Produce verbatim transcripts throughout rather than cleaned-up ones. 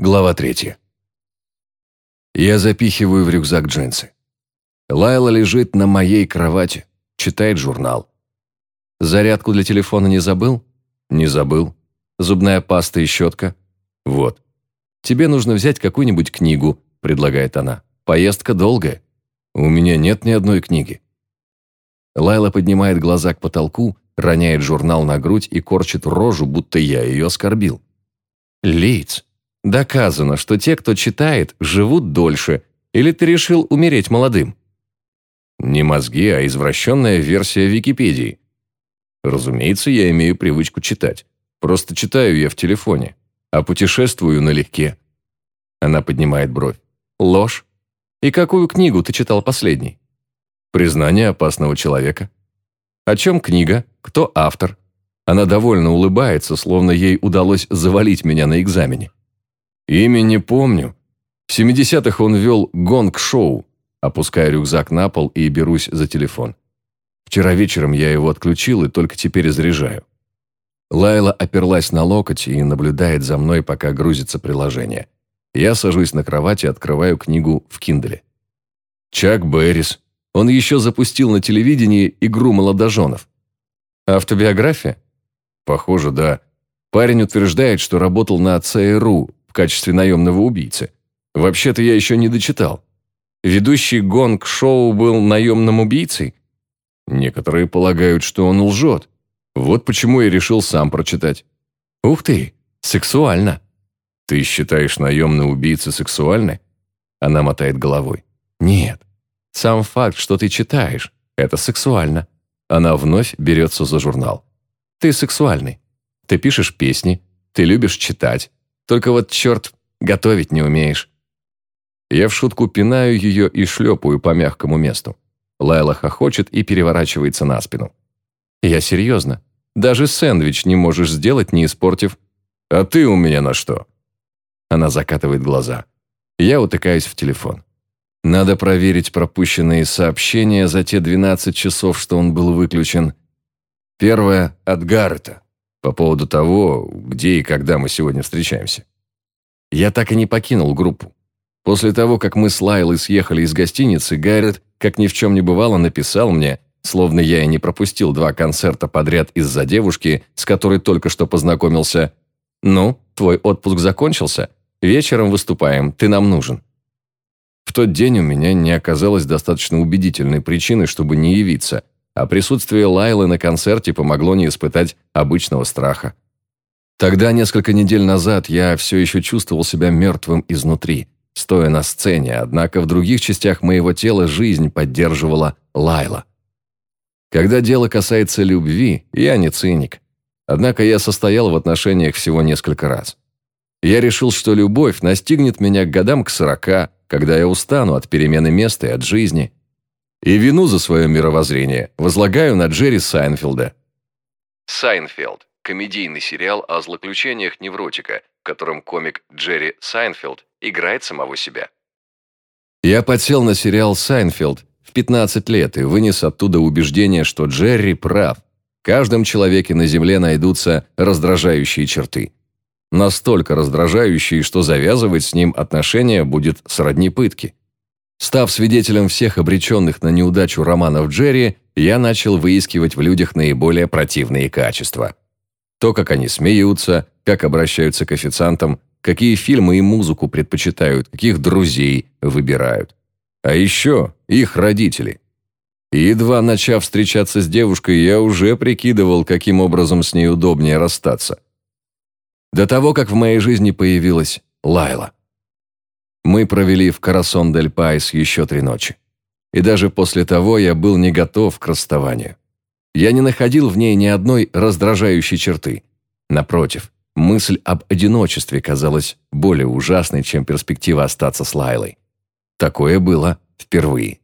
Глава третья. Я запихиваю в рюкзак джинсы. Лайла лежит на моей кровати, читает журнал. Зарядку для телефона не забыл? Не забыл. Зубная паста и щетка? Вот. Тебе нужно взять какую-нибудь книгу, предлагает она. Поездка долгая. У меня нет ни одной книги. Лайла поднимает глаза к потолку, роняет журнал на грудь и корчит рожу, будто я ее оскорбил. Лиц, доказано, что те, кто читает, живут дольше. Или ты решил умереть молодым? Не мозги, а извращенная версия Википедии. Разумеется, я имею привычку читать. Просто читаю я в телефоне, а путешествую налегке. Она поднимает бровь. Ложь. И какую книгу ты читал последней? Признание опасного человека. О чем книга? Кто автор? Она довольно улыбается, словно ей удалось завалить меня на экзамене. Имя не помню. В семидесятых он вел гонг-шоу. Опускаю рюкзак на пол и берусь за телефон. Вчера вечером я его отключил и только теперь заряжаю. Лайла оперлась на локоть и наблюдает за мной, пока грузится приложение. Я сажусь на кровать и открываю книгу в Кинделе. Чак Беррис. Он еще запустил на телевидении «Игру молодоженов». Автобиография? Похоже, да. Парень утверждает, что работал на ЦРУ в качестве наемного убийцы. Вообще-то я еще не дочитал. Ведущий гонг-шоу был наемным убийцей? Некоторые полагают, что он лжет. Вот почему я решил сам прочитать. Ух ты, сексуально. Ты считаешь наемные убийцы сексуальны? Она мотает головой. Нет, сам факт, что ты читаешь, это сексуально. Она вновь берется за журнал. Ты сексуальный. Ты пишешь песни, ты любишь читать. Только вот, черт, готовить не умеешь. Я в шутку пинаю ее и шлепаю по мягкому месту. Лайла хохочет и переворачивается на спину. Я серьезно. Даже сэндвич не можешь сделать, не испортив. А ты у меня на что? Она закатывает глаза. Я утыкаюсь в телефон. Надо проверить пропущенные сообщения за те двенадцать часов, что он был выключен. Первое от Гаррета. По поводу того, где и когда мы сегодня встречаемся. Я так и не покинул группу. После того, как мы с Лайлой съехали из гостиницы, Гаррет, как ни в чем не бывало, написал мне, словно я и не пропустил два концерта подряд из-за девушки, с которой только что познакомился. «Ну, твой отпуск закончился. Вечером выступаем, ты нам нужен». В тот день у меня не оказалось достаточно убедительной причины, чтобы не явиться, а присутствие Лайлы на концерте помогло не испытать обычного страха. Тогда, несколько недель назад, я все еще чувствовал себя мертвым изнутри, стоя на сцене, однако в других частях моего тела жизнь поддерживала Лайла. Когда дело касается любви, я не циник. Однако я состоял в отношениях всего несколько раз. Я решил, что любовь настигнет меня к годам к сорока, когда я устану от перемены места и от жизни. И вину за свое мировоззрение возлагаю на Джерри Сайнфелда. «Сайнфелд» – комедийный сериал о злоключениях невротика, в котором комик Джерри Сайнфелд играет самого себя. Я подсел на сериал «Сайнфелд» в пятнадцать лет и вынес оттуда убеждение, что Джерри прав. В каждом человеке на Земле найдутся раздражающие черты. Настолько раздражающие, что завязывать с ним отношения будет сродни пытке. Став свидетелем всех обреченных на неудачу романов Джерри, я начал выискивать в людях наиболее противные качества. То, как они смеются, как обращаются к официантам, какие фильмы и музыку предпочитают, каких друзей выбирают. А еще их родители. И едва начав встречаться с девушкой, я уже прикидывал, каким образом с ней удобнее расстаться. До того, как в моей жизни появилась Лайла. Мы провели в Карасон-дель-Пайс еще три ночи. И даже после того я был не готов к расставанию. Я не находил в ней ни одной раздражающей черты. Напротив, мысль об одиночестве казалась более ужасной, чем перспектива остаться с Лайлой. Такое было впервые.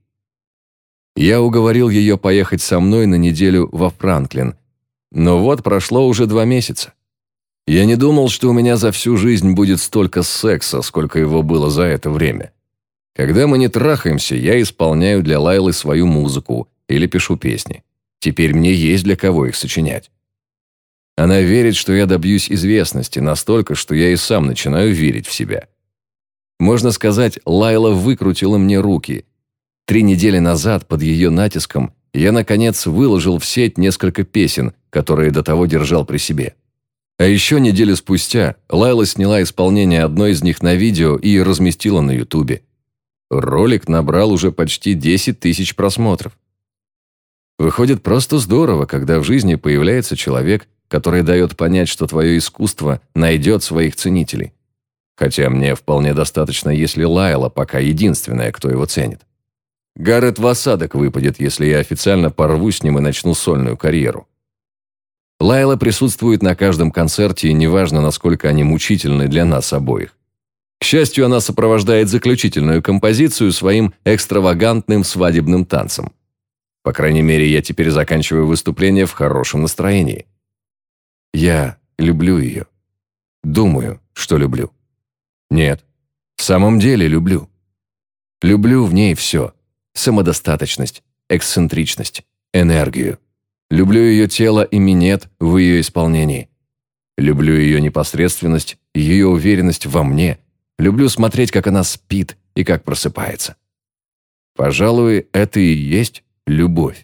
Я уговорил ее поехать со мной на неделю во Франклин. Но вот прошло уже два месяца. Я не думал, что у меня за всю жизнь будет столько секса, сколько его было за это время. Когда мы не трахаемся, я исполняю для Лайлы свою музыку или пишу песни. Теперь мне есть для кого их сочинять. Она верит, что я добьюсь известности, настолько, что я и сам начинаю верить в себя. Можно сказать, Лайла выкрутила мне руки. Три недели назад, под ее натиском, я, наконец, выложил в сеть несколько песен, которые до того держал при себе. А еще неделю спустя Лайла сняла исполнение одной из них на видео и разместила на Ютубе. Ролик набрал уже почти десять тысяч просмотров. Выходит, просто здорово, когда в жизни появляется человек, который дает понять, что твое искусство найдет своих ценителей. Хотя мне вполне достаточно, если Лайла пока единственная, кто его ценит. Гаррет в осадок выпадет, если я официально порву с ним и начну сольную карьеру. Лайла присутствует на каждом концерте, и неважно, насколько они мучительны для нас обоих. К счастью, она сопровождает заключительную композицию своим экстравагантным свадебным танцем. По крайней мере, я теперь заканчиваю выступление в хорошем настроении. Я люблю ее. Думаю, что люблю. Нет, в самом деле люблю. Люблю в ней все. Самодостаточность, эксцентричность, энергию. Люблю ее тело и минет в ее исполнении. Люблю ее непосредственность, ее уверенность во мне. Люблю смотреть, как она спит и как просыпается. Пожалуй, это и есть любовь.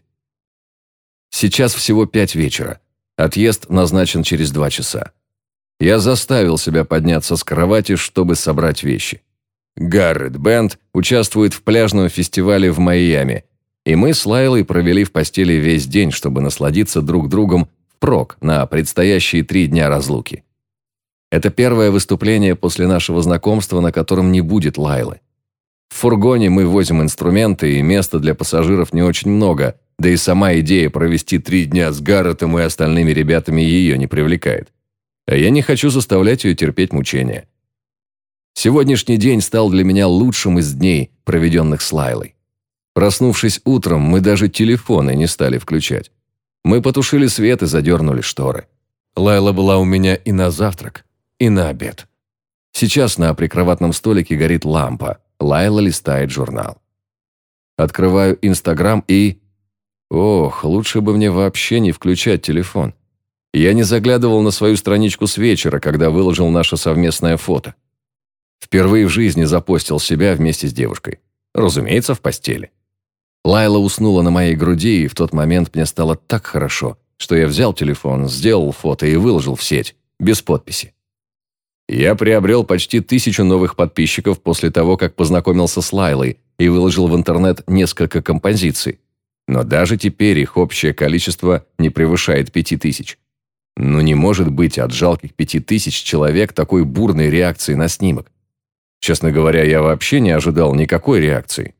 Сейчас всего пять вечера. Отъезд назначен через два часа. Я заставил себя подняться с кровати, чтобы собрать вещи. Гаррет Бэнд участвует в пляжном фестивале в Майами, и мы с Лайлой провели в постели весь день, чтобы насладиться друг другом впрок на предстоящие три дня разлуки. Это первое выступление после нашего знакомства, на котором не будет Лайлы. В фургоне мы возим инструменты, и места для пассажиров не очень много, да и сама идея провести три дня с Гарретом и остальными ребятами ее не привлекает. А я не хочу заставлять ее терпеть мучения. Сегодняшний день стал для меня лучшим из дней, проведенных с Лайлой. Проснувшись утром, мы даже телефоны не стали включать. Мы потушили свет и задернули шторы. Лайла была у меня и на завтрак, и на обед. Сейчас на прикроватном столике горит лампа. Лайла листает журнал. Открываю Инстаграм и... Ох, лучше бы мне вообще не включать телефон. Я не заглядывал на свою страничку с вечера, когда выложил наше совместное фото. Впервые в жизни запостил себя вместе с девушкой. Разумеется, в постели. Лайла уснула на моей груди, и в тот момент мне стало так хорошо, что я взял телефон, сделал фото и выложил в сеть, без подписи. Я приобрел почти тысячу новых подписчиков после того, как познакомился с Лайлой и выложил в интернет несколько композиций. Но даже теперь их общее количество не превышает пяти тысяч. Но не может быть от жалких пяти тысяч человек такой бурной реакции на снимок. Честно говоря, я вообще не ожидал никакой реакции.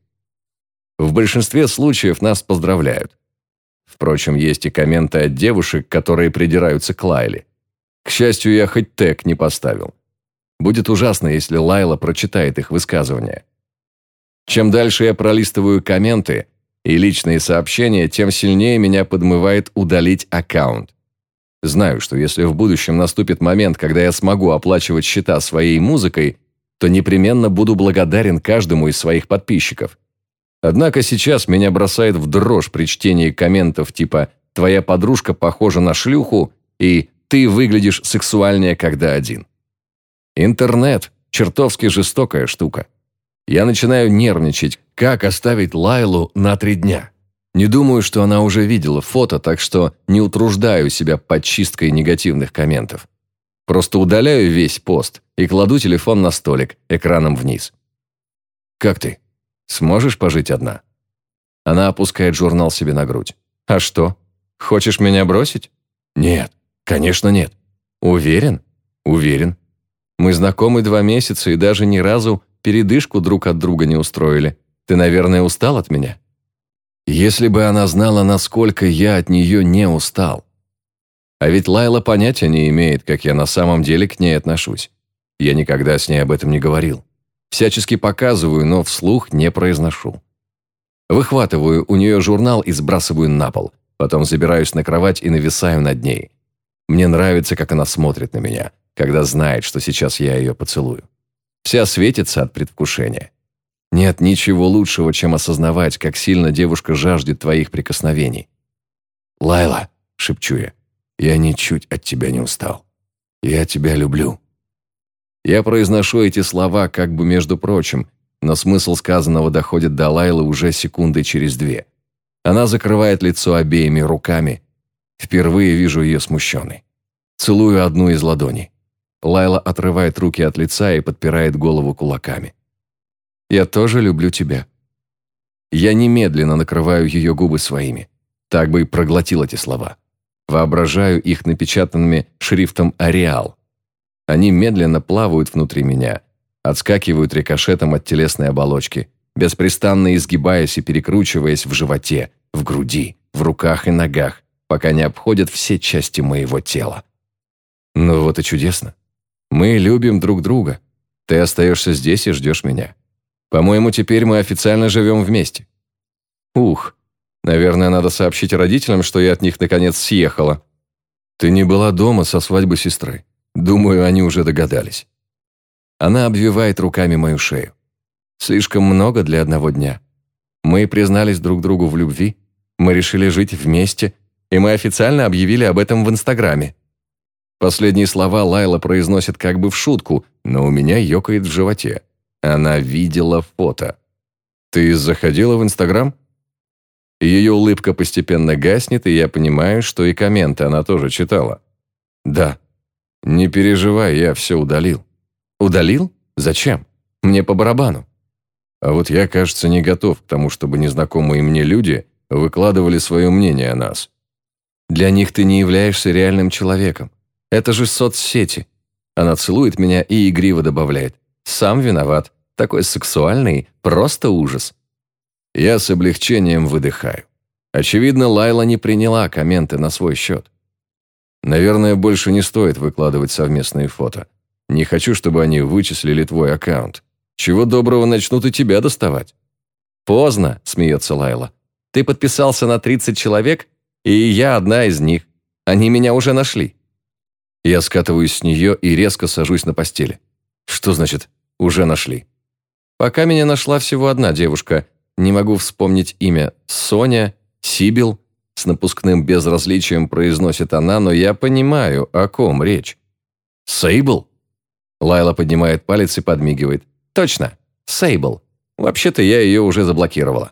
В большинстве случаев нас поздравляют. Впрочем, есть и комменты от девушек, которые придираются к Лайле. К счастью, я хоть тег не поставил. Будет ужасно, если Лайла прочитает их высказывания. Чем дальше я пролистываю комменты и личные сообщения, тем сильнее меня подмывает удалить аккаунт. Знаю, что если в будущем наступит момент, когда я смогу оплачивать счета своей музыкой, то непременно буду благодарен каждому из своих подписчиков. Однако сейчас меня бросает в дрожь при чтении комментов типа «Твоя подружка похожа на шлюху» и «Ты выглядишь сексуальнее, когда один». Интернет – чертовски жестокая штука. Я начинаю нервничать, как оставить Лайлу на три дня. Не думаю, что она уже видела фото, так что не утруждаю себя подчисткой негативных комментов. Просто удаляю весь пост и кладу телефон на столик, экраном вниз. «Как ты? Сможешь пожить одна?» Она опускает журнал себе на грудь. «А что? Хочешь меня бросить?» «Нет, конечно нет». «Уверен?» «Уверен. Мы знакомы два месяца и даже ни разу передышку друг от друга не устроили. Ты, наверное, устал от меня?» Если бы она знала, насколько я от нее не устал. А ведь Лайла понятия не имеет, как я на самом деле к ней отношусь. Я никогда с ней об этом не говорил. Всячески показываю, но вслух не произношу. Выхватываю у нее журнал и сбрасываю на пол. Потом забираюсь на кровать и нависаю над ней. Мне нравится, как она смотрит на меня, когда знает, что сейчас я ее поцелую. Вся светится от предвкушения. Нет ничего лучшего, чем осознавать, как сильно девушка жаждет твоих прикосновений. «Лайла», — шепчу я, Я ничуть от тебя не устал. Я тебя люблю». Я произношу эти слова как бы между прочим, но смысл сказанного доходит до Лайлы уже секунды через две. Она закрывает лицо обеими руками. Впервые вижу ее смущенной. Целую одну из ладоней. Лайла отрывает руки от лица и подпирает голову кулаками. «Я тоже люблю тебя». Я немедленно накрываю ее губы своими. Так бы и проглотил эти слова. Воображаю их напечатанными шрифтом «Ариал». Они медленно плавают внутри меня, отскакивают рикошетом от телесной оболочки, беспрестанно изгибаясь и перекручиваясь в животе, в груди, в руках и ногах, пока не обходят все части моего тела. Ну вот и чудесно. Мы любим друг друга. Ты остаешься здесь и ждешь меня. По-моему, теперь мы официально живем вместе. Ух, наверное, надо сообщить родителям, что я от них наконец съехала. Ты не была дома со свадьбы сестры. Думаю, они уже догадались. Она обвивает руками мою шею. Слишком много для одного дня. Мы признались друг другу в любви, мы решили жить вместе, и мы официально объявили об этом в Инстаграме. Последние слова Лайла произносит как бы в шутку, но у меня ёкает в животе. Она видела фото. «Ты заходила в Инстаграм?» Ее улыбка постепенно гаснет, и я понимаю, что и комменты она тоже читала. «Да». «Не переживай, я все удалил». «Удалил? Зачем? Мне по барабану». А вот я, кажется, не готов к тому, чтобы незнакомые мне люди выкладывали свое мнение о нас. Для них ты не являешься реальным человеком. Это же соцсети. Она целует меня и игриво добавляет. Сам виноват. Такой сексуальный, просто ужас. Я с облегчением выдыхаю. Очевидно, Лайла не приняла комменты на свой счет. Наверное, больше не стоит выкладывать совместные фото. Не хочу, чтобы они вычислили твой аккаунт. Чего доброго начнут и тебя доставать. Поздно, смеется Лайла. Ты подписался на тридцать человек, и я одна из них. Они меня уже нашли. Я скатываюсь с нее и резко сажусь на постели. Что значит «уже нашли»? Пока меня нашла всего одна девушка. Не могу вспомнить имя. Соня, Сибил. С напускным безразличием произносит она, но я понимаю, о ком речь. «Сейбл?» Лайла поднимает палец и подмигивает. «Точно, Сейбл. Вообще-то я ее уже заблокировала».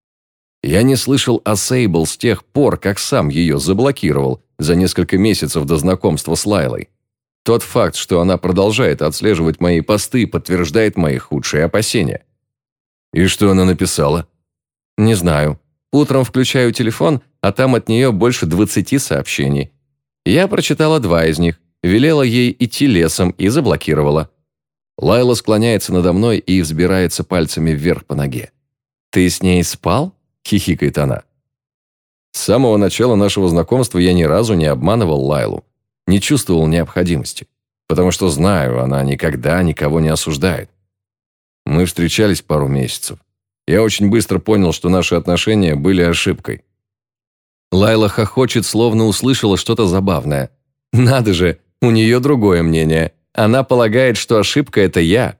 Я не слышал о Сейбл с тех пор, как сам ее заблокировал за несколько месяцев до знакомства с Лайлой. Тот факт, что она продолжает отслеживать мои посты, подтверждает мои худшие опасения. «И что она написала?» «Не знаю. Утром включаю телефон, а там от нее больше двадцати сообщений. Я прочитала два из них, велела ей идти лесом и заблокировала». Лайла склоняется надо мной и взбирается пальцами вверх по ноге. «Ты с ней спал?» – хихикает она. С самого начала нашего знакомства я ни разу не обманывал Лайлу, не чувствовал необходимости, потому что знаю, она никогда никого не осуждает. Мы встречались пару месяцев. Я очень быстро понял, что наши отношения были ошибкой. Лайла хохочет, словно услышала что-то забавное. Надо же, у нее другое мнение. Она полагает, что ошибка – это я.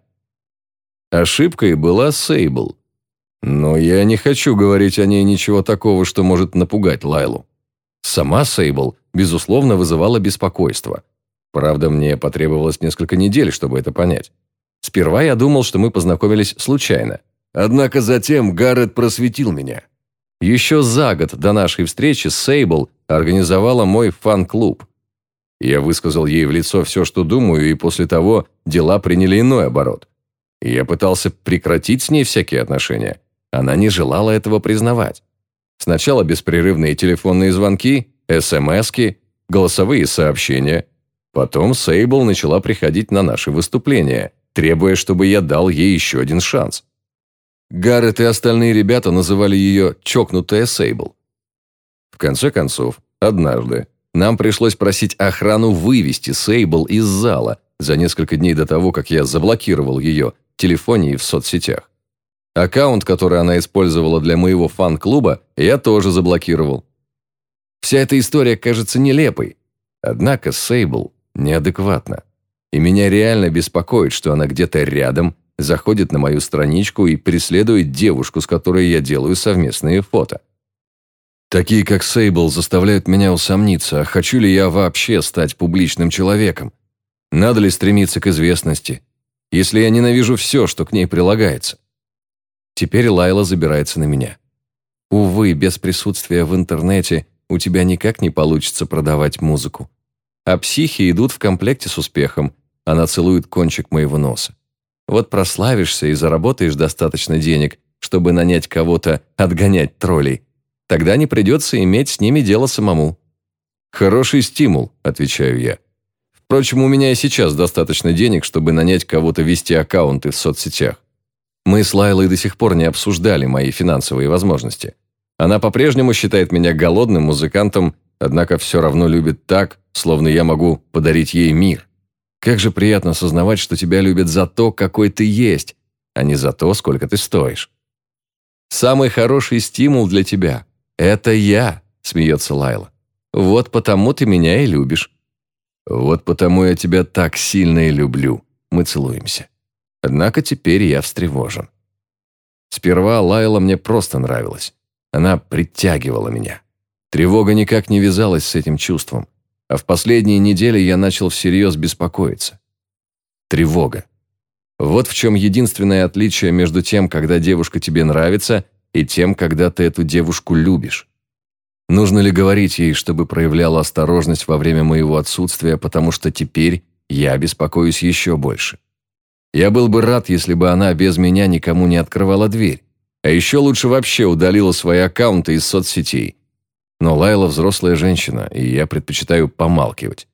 Ошибкой была Сейбл. Но я не хочу говорить о ней ничего такого, что может напугать Лайлу. Сама Сейбл, безусловно, вызывала беспокойство. Правда, мне потребовалось несколько недель, чтобы это понять. Сперва я думал, что мы познакомились случайно. Однако затем Гаррет просветил меня. Еще за год до нашей встречи Сейбл организовала мой фан-клуб. Я высказал ей в лицо все, что думаю, и после того дела приняли иной оборот. Я пытался прекратить с ней всякие отношения. Она не желала этого признавать. Сначала беспрерывные телефонные звонки, смски, голосовые сообщения. Потом Сейбл начала приходить на наши выступления, требуя, чтобы я дал ей еще один шанс. Гаррет и остальные ребята называли ее «чокнутая Сейбл». В конце концов, однажды нам пришлось просить охрану вывести Сейбл из зала за несколько дней до того, как я заблокировал ее в телефоне и в соцсетях. Аккаунт, который она использовала для моего фан-клуба, я тоже заблокировал. Вся эта история кажется нелепой, однако Сейбл неадекватна. И меня реально беспокоит, что она где-то рядом заходит на мою страничку и преследует девушку, с которой я делаю совместные фото. Такие, как Сейбл, заставляют меня усомниться, а хочу ли я вообще стать публичным человеком? Надо ли стремиться к известности, если я ненавижу все, что к ней прилагается? Теперь Лайла забирается на меня. Увы, без присутствия в интернете у тебя никак не получится продавать музыку. А психи идут в комплекте с успехом. Она целует кончик моего носа. Вот прославишься и заработаешь достаточно денег, чтобы нанять кого-то отгонять троллей. Тогда не придется иметь с ними дело самому. «Хороший стимул», – отвечаю я. Впрочем, у меня и сейчас достаточно денег, чтобы нанять кого-то вести аккаунты в соцсетях. Мы с Лайлой до сих пор не обсуждали мои финансовые возможности. Она по-прежнему считает меня голодным музыкантом, однако все равно любит так, словно я могу подарить ей мир. Как же приятно осознавать, что тебя любят за то, какой ты есть, а не за то, сколько ты стоишь. «Самый хороший стимул для тебя – это я», – смеется Лайла. «Вот потому ты меня и любишь». «Вот потому я тебя так сильно и люблю». Мы целуемся. Однако теперь я встревожен. Сперва Лайла мне просто нравилась. Она притягивала меня. Тревога никак не вязалась с этим чувством, а в последние недели я начал всерьез беспокоиться. Тревога. Вот в чем единственное отличие между тем, когда девушка тебе нравится, и тем, когда ты эту девушку любишь. Нужно ли говорить ей, чтобы проявляла осторожность во время моего отсутствия, потому что теперь я беспокоюсь еще больше. Я был бы рад, если бы она без меня никому не открывала дверь, а еще лучше вообще удалила свои аккаунты из соцсетей. Но Лайла взрослая женщина, и я предпочитаю помалкивать.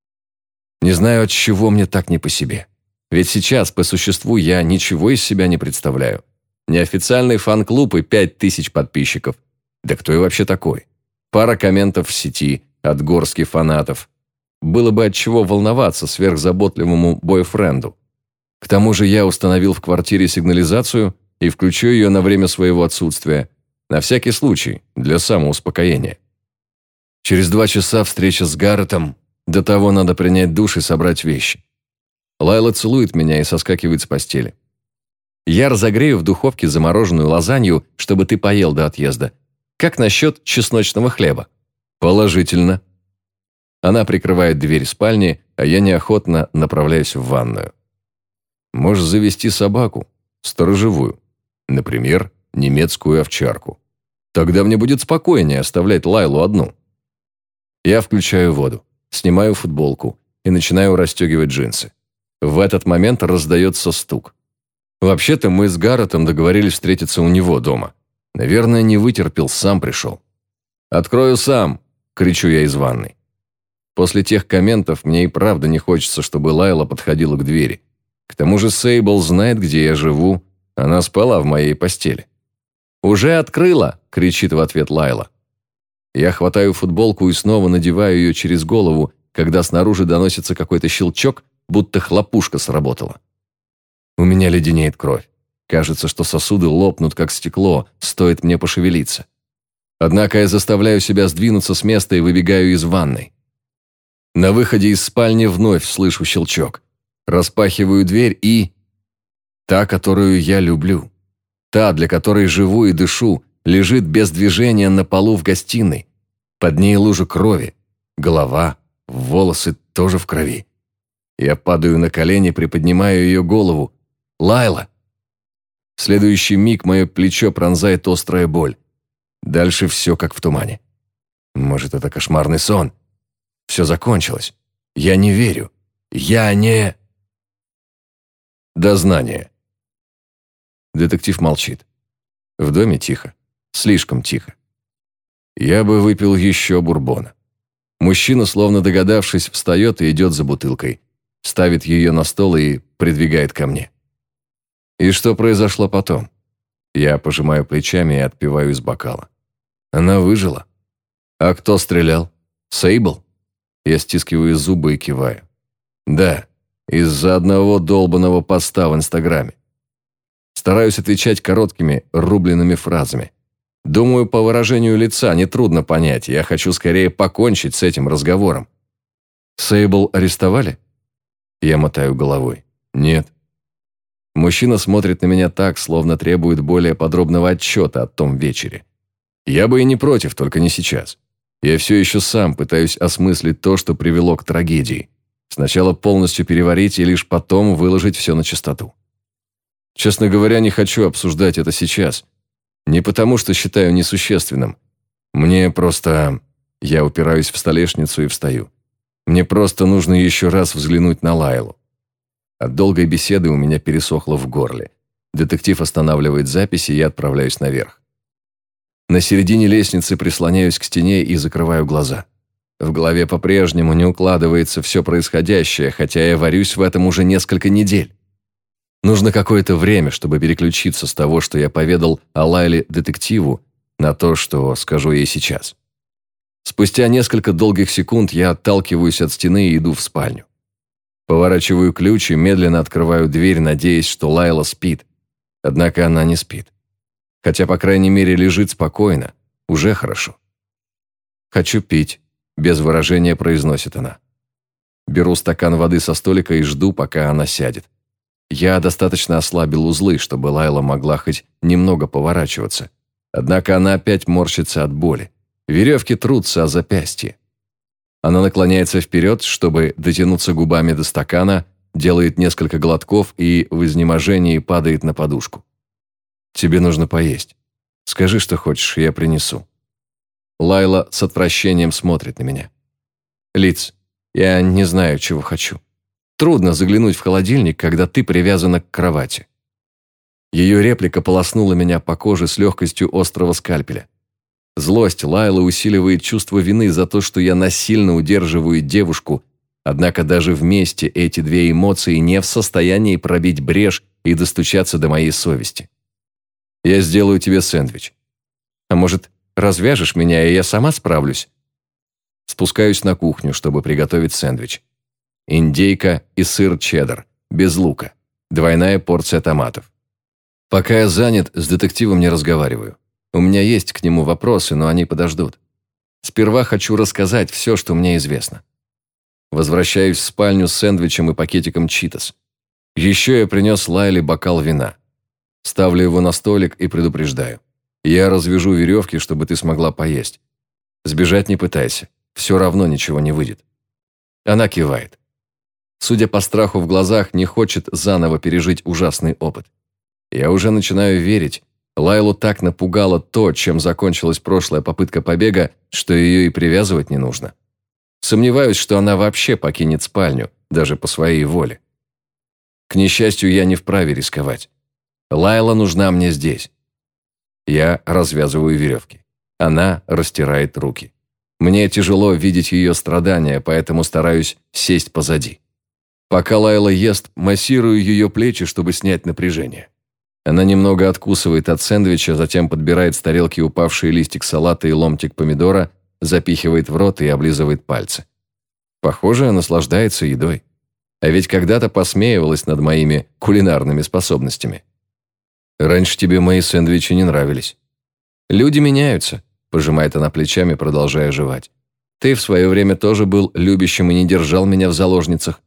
Не знаю, от чего мне так не по себе. Ведь сейчас, по существу, я ничего из себя не представляю. Неофициальный фан-клуб и пять тысяч подписчиков. Да кто я вообще такой? Пара комментов в сети от горстки фанатов. Было бы от чего волноваться сверхзаботливому бойфренду. К тому же я установил в квартире сигнализацию и включу ее на время своего отсутствия. На всякий случай, для самоуспокоения. Через два часа встреча с Гарретом. До того надо принять душ и собрать вещи. Лайла целует меня и соскакивает с постели. Я разогрею в духовке замороженную лазанью, чтобы ты поел до отъезда. Как насчет чесночного хлеба? Положительно. Она прикрывает дверь спальни, а я неохотно направляюсь в ванную. Можешь завести собаку, сторожевую. Например, немецкую овчарку. Тогда мне будет спокойнее оставлять Лайлу одну. Я включаю воду, снимаю футболку и начинаю расстегивать джинсы. В этот момент раздается стук. Вообще-то мы с Гарретом договорились встретиться у него дома. Наверное, не вытерпел, сам пришел. «Открою сам!» – кричу я из ванной. После тех комментов мне и правда не хочется, чтобы Лайла подходила к двери. К тому же Сейбл знает, где я живу. Она спала в моей постели. «Уже открыла!» – кричит в ответ Лайла. Я хватаю футболку и снова надеваю ее через голову, когда снаружи доносится какой-то щелчок, будто хлопушка сработала. У меня леденеет кровь. Кажется, что сосуды лопнут, как стекло, стоит мне пошевелиться. Однако я заставляю себя сдвинуться с места и выбегаю из ванной. На выходе из спальни вновь слышу щелчок. Распахиваю дверь и... Та, которую я люблю. Та, для которой живу и дышу, лежит без движения на полу в гостиной. Под ней лужа крови. Голова, волосы тоже в крови. Я падаю на колени, приподнимаю ее голову. «Лайла!» В следующий миг мое плечо пронзает острая боль. Дальше все как в тумане. Может, это кошмарный сон? Все закончилось. Я не верю. Я не... Дознание. Детектив молчит. В доме тихо. Слишком тихо. Я бы выпил еще бурбона. Мужчина, словно догадавшись, встает и идет за бутылкой. Ставит ее на стол и придвигает ко мне. И что произошло потом? Я пожимаю плечами и отпиваю из бокала. Она выжила. А кто стрелял? Сейбл? Я стискиваю зубы и киваю. Да, из-за одного долбаного поста в Инстаграме. Стараюсь отвечать короткими, рубленными фразами. Думаю, по выражению лица нетрудно понять, я хочу скорее покончить с этим разговором. Сейбл арестовали? Я мотаю головой. Нет. Мужчина смотрит на меня так, словно требует более подробного отчета о том вечере. Я бы и не против, только не сейчас. Я все еще сам пытаюсь осмыслить то, что привело к трагедии. Сначала полностью переварить и лишь потом выложить все на чистоту. Честно говоря, не хочу обсуждать это сейчас. Не потому, что считаю несущественным. Мне просто... Я упираюсь в столешницу и встаю. Мне просто нужно еще раз взглянуть на Лайлу. От долгой беседы у меня пересохло в горле. Детектив останавливает запись, и я отправляюсь наверх. На середине лестницы прислоняюсь к стене и закрываю глаза. В голове по-прежнему не укладывается все происходящее, хотя я варюсь в этом уже несколько недель. Нужно какое-то время, чтобы переключиться с того, что я поведал о Лайле детективу, на то, что скажу ей сейчас. Спустя несколько долгих секунд я отталкиваюсь от стены и иду в спальню. Поворачиваю ключ и медленно открываю дверь, надеясь, что Лайла спит. Однако она не спит. Хотя, по крайней мере, лежит спокойно. Уже хорошо. «Хочу пить», – без выражения произносит она. Беру стакан воды со столика и жду, пока она сядет. Я достаточно ослабил узлы, чтобы Лайла могла хоть немного поворачиваться. Однако она опять морщится от боли. Веревки трутся о запястье. Она наклоняется вперед, чтобы дотянуться губами до стакана, делает несколько глотков и в изнеможении падает на подушку. «Тебе нужно поесть. Скажи, что хочешь, я принесу». Лайла с отвращением смотрит на меня. «Лиц, я не знаю, чего хочу. Трудно заглянуть в холодильник, когда ты привязана к кровати». Ее реплика полоснула меня по коже с легкостью острого скальпеля. Злость Лайлы усиливает чувство вины за то, что я насильно удерживаю девушку, однако даже вместе эти две эмоции не в состоянии пробить брешь и достучаться до моей совести. «Я сделаю тебе сэндвич. А может, развяжешь меня, и я сама справлюсь?» Спускаюсь на кухню, чтобы приготовить сэндвич. Индейка и сыр чеддер, без лука. Двойная порция томатов. Пока я занят, с детективом не разговариваю. У меня есть к нему вопросы, но они подождут. Сперва хочу рассказать все, что мне известно. Возвращаюсь в спальню с сэндвичем и пакетиком читос. Еще я принес Лайле бокал вина. Ставлю его на столик и предупреждаю. Я развяжу веревки, чтобы ты смогла поесть. Сбежать не пытайся, все равно ничего не выйдет. Она кивает. Судя по страху в глазах, не хочет заново пережить ужасный опыт. Я уже начинаю верить. Лайлу так напугало то, чем закончилась прошлая попытка побега, что ее и привязывать не нужно. Сомневаюсь, что она вообще покинет спальню, даже по своей воле. К несчастью, я не вправе рисковать. Лайла нужна мне здесь. Я развязываю веревки. Она растирает руки. Мне тяжело видеть ее страдания, поэтому стараюсь сесть позади. Пока Лайла ест, массирую ее плечи, чтобы снять напряжение. Она немного откусывает от сэндвича, затем подбирает с тарелки упавший листик салата и ломтик помидора, запихивает в рот и облизывает пальцы. Похоже, наслаждается едой. А ведь когда-то посмеивалась над моими кулинарными способностями. «Раньше тебе мои сэндвичи не нравились». «Люди меняются», – пожимает она плечами, продолжая жевать. «Ты в свое время тоже был любящим и не держал меня в заложницах».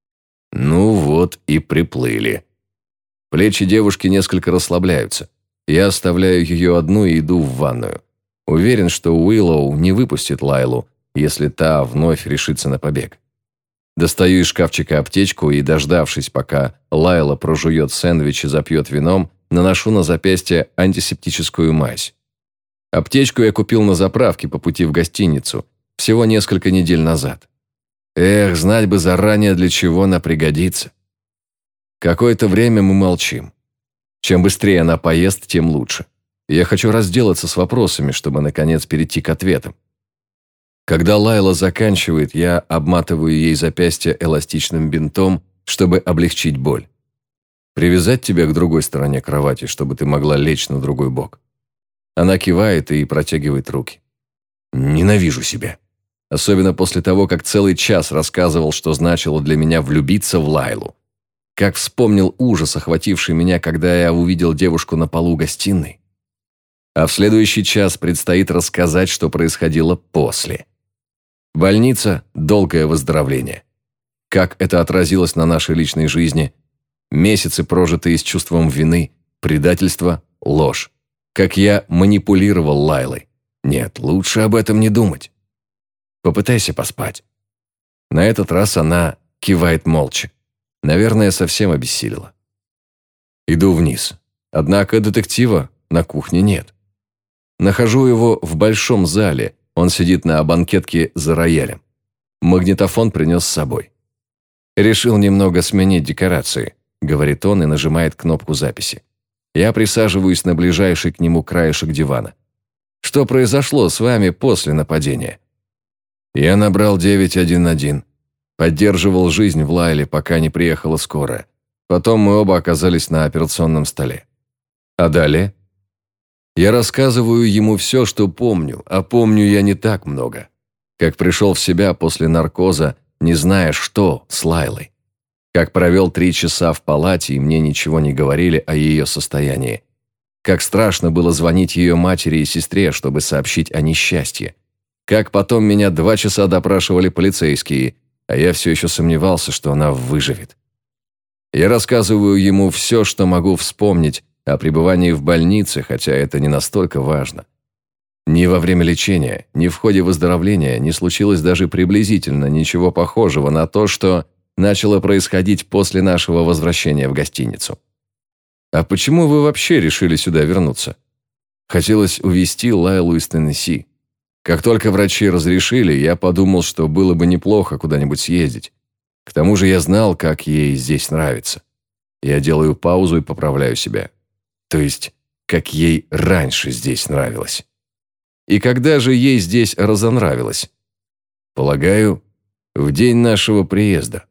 Ну вот и приплыли. Плечи девушки несколько расслабляются. Я оставляю ее одну и иду в ванную. Уверен, что Уиллоу не выпустит Лайлу, если та вновь решится на побег. Достаю из шкафчика аптечку и, дождавшись, пока Лайла прожует сэндвич и запьет вином, наношу на запястье антисептическую мазь. Аптечку я купил на заправке по пути в гостиницу, всего несколько недель назад. Эх, знать бы заранее, для чего она пригодится. Какое-то время мы молчим. Чем быстрее она поест, тем лучше. Я хочу разделаться с вопросами, чтобы, наконец, перейти к ответам. Когда Лайла заканчивает, я обматываю ей запястье эластичным бинтом, чтобы облегчить боль. Привязать тебя к другой стороне кровати, чтобы ты могла лечь на другой бок. Она кивает и протягивает руки. Ненавижу себя. Особенно после того, как целый час рассказывал, что значило для меня влюбиться в Лайлу. Как вспомнил ужас, охвативший меня, когда я увидел девушку на полу гостиной. А в следующий час предстоит рассказать, что происходило после. Больница – долгое выздоровление. Как это отразилось на нашей личной жизни. Месяцы, прожитые с чувством вины, предательство, ложь. Как я манипулировал Лайлой. Нет, лучше об этом не думать. Попытайся поспать. На этот раз она кивает молча. Наверное, совсем обессилила. Иду вниз. Однако детектива на кухне нет. Нахожу его в большом зале. Он сидит на банкетке за роялем. Магнитофон принес с собой. «Решил немного сменить декорации», — говорит он и нажимает кнопку записи. Я присаживаюсь на ближайший к нему краешек дивана. «Что произошло с вами после нападения?» Я набрал девять один один. Поддерживал жизнь в Лайле, пока не приехала скорая. Потом мы оба оказались на операционном столе. А далее? Я рассказываю ему все, что помню, а помню я не так много. Как пришел в себя после наркоза, не зная, что с Лайлой. Как провел три часа в палате, и мне ничего не говорили о ее состоянии. Как страшно было звонить ее матери и сестре, чтобы сообщить о несчастье. Как потом меня два часа допрашивали полицейские, а я все еще сомневался, что она выживет. Я рассказываю ему все, что могу вспомнить о пребывании в больнице, хотя это не настолько важно. Ни во время лечения, ни в ходе выздоровления не случилось даже приблизительно ничего похожего на то, что начало происходить после нашего возвращения в гостиницу. «А почему вы вообще решили сюда вернуться?» Хотелось увезти Лайлу из Теннесси. Как только врачи разрешили, я подумал, что было бы неплохо куда-нибудь съездить. К тому же я знал, как ей здесь нравится. Я делаю паузу и поправляю себя. То есть, как ей раньше здесь нравилось. И когда же ей здесь разонравилось? Полагаю, в день нашего приезда.